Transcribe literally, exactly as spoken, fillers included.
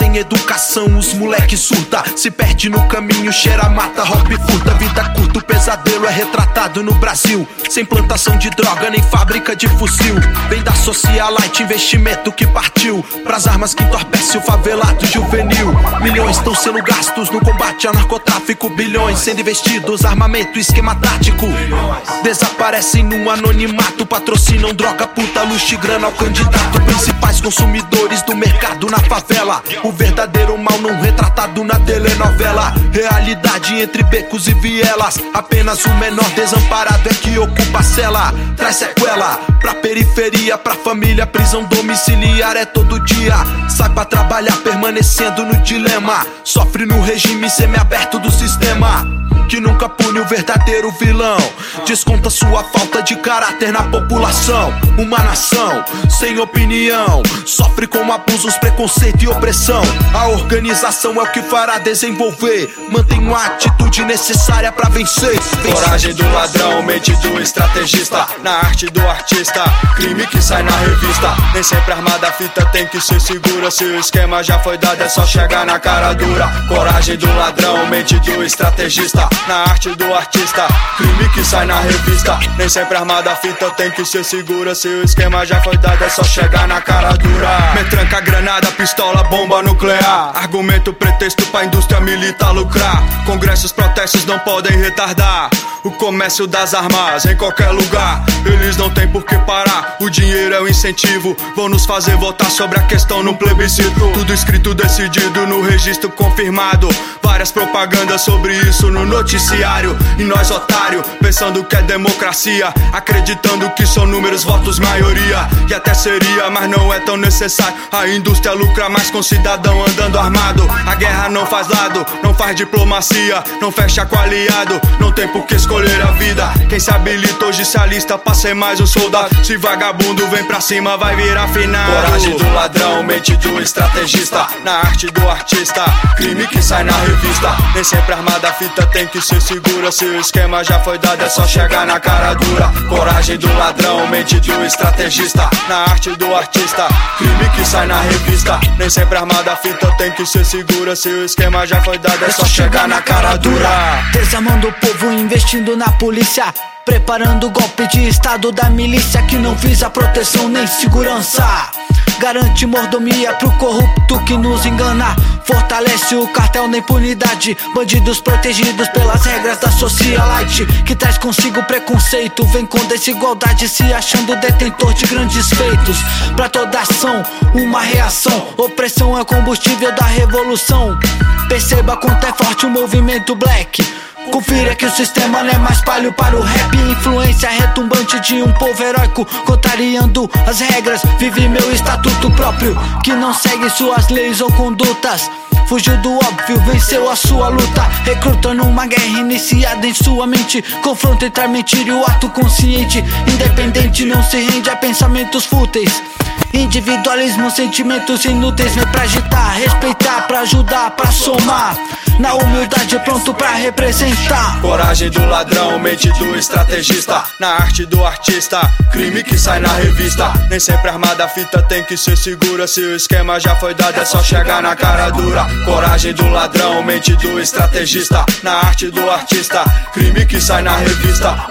sem educação, os moleque surta, se perde no caminho, cheira, mata, rouba e furta. Vida curta, o pesadelo é retratado no Brasil, sem plantação de droga, nem fábrica de fuzil. Vem da socialite, investimento que partiu pras armas que entorpece o favelado juvenil. Milhões estão sendo gastos no combate ao narcotráfico, bilhões sendo investidos, armamento, esquema tático. Desaparecem no anonimato, patrocinam droga, puta, luxo e grana ao candidato. Principais consumidores do mercado na favela, o verdadeiro mal não retratado na telenovela. Realidade entre becos e vielas, apenas o menor desamparado é que ocupa a cela. Traz sequela pra periferia, pra família, prisão domiciliar é todo dia. Sai pra trabalhar permanecendo no dilema, sofre no regime semiaberto do sistema, que nunca pune o verdadeiro vilão. Desconta sua falta de caráter na população. Uma nação sem opinião sofre com abusos, preconceito e opressão. A organização é o que fará desenvolver. Mantém uma atitude necessária pra vencer. Coragem do ladrão, mente do estrategista, na arte do artista, crime que sai na revista. Nem sempre armada a fita tem que ser segura, se o esquema já foi dado é só chegar na cara dura. Coragem do ladrão, mente do estrategista, na arte do artista, crime que sai na revista. Nem sempre armada a fita tem que ser segura, se o esquema já foi dado é só chegar na cara dura. Metranca, granada, pistola, bomba nuclear, argumento, pretexto pra indústria militar lucrar. Congressos, protestos não podem retardar o comércio das armas em qualquer lugar. Eles não têm por que parar, o dinheiro é o incentivo. Vão nos fazer votar sobre a questão no plebiscito. Tudo escrito, decidido, no registro confirmado. Várias propagandas sobre isso no noticiário. E nós otário, pensando que é democracia, acreditando que são números, votos, maioria. E até seria, mas não é tão necessário. A indústria lucra mais com cidadão andando armado. A guerra não faz lado, não faz diplomacia, não fecha com aliado, não tem por que escolher a vida. Quem se habilita hoje se alista pra ser mais um soldado. Se vagabundo vem pra cima vai virar final. Coragem do ladrão, mente do estrategista, na arte do artista, crime que sai na revista. Nem sempre armada a fita tem que ser segura, se o esquema já foi dado é só chegar na cara dura. Coragem do ladrão, mente do estrategista, na arte do artista, crime que sai na revista. Nem sempre armada a fita tem que ser segura, se o esquema já foi dado é só chegar na cara dura. Desarmando o povo, investindo na polícia, preparando o golpe de estado da milícia, que não visa proteção nem segurança. Garante mordomia pro corrupto que nos engana, fortalece o cartel na impunidade. Bandidos protegidos pelas regras da socialite, que traz consigo preconceito, vem com desigualdade, se achando detentor de grandes feitos. Pra toda ação, uma reação, opressão é combustível da revolução. Perceba quanto é forte o movimento black, confira que o sistema não é mais palho para o rap. Influência retumbante de um povo heróico, contrariando as regras, vive meu estatuto próprio, que não segue suas leis ou condutas. Fugiu do óbvio, venceu a sua luta, recrutando uma guerra iniciada em sua mente. Confronto entre a mentira e o ato consciente, independente, não se rende a pensamentos fúteis. Individualismo, sentimentos inúteis, vem pra agitar, respeitar, pra ajudar, pra somar. Na humildade pronto pra representar. Coragem do ladrão, mente do estrategista, na arte do artista, crime que sai na revista. Nem sempre armada a fita tem que ser segura, se o esquema já foi dado é só chegar na cara dura. Coragem do ladrão, mente do estrategista, na arte do artista, crime que sai na revista.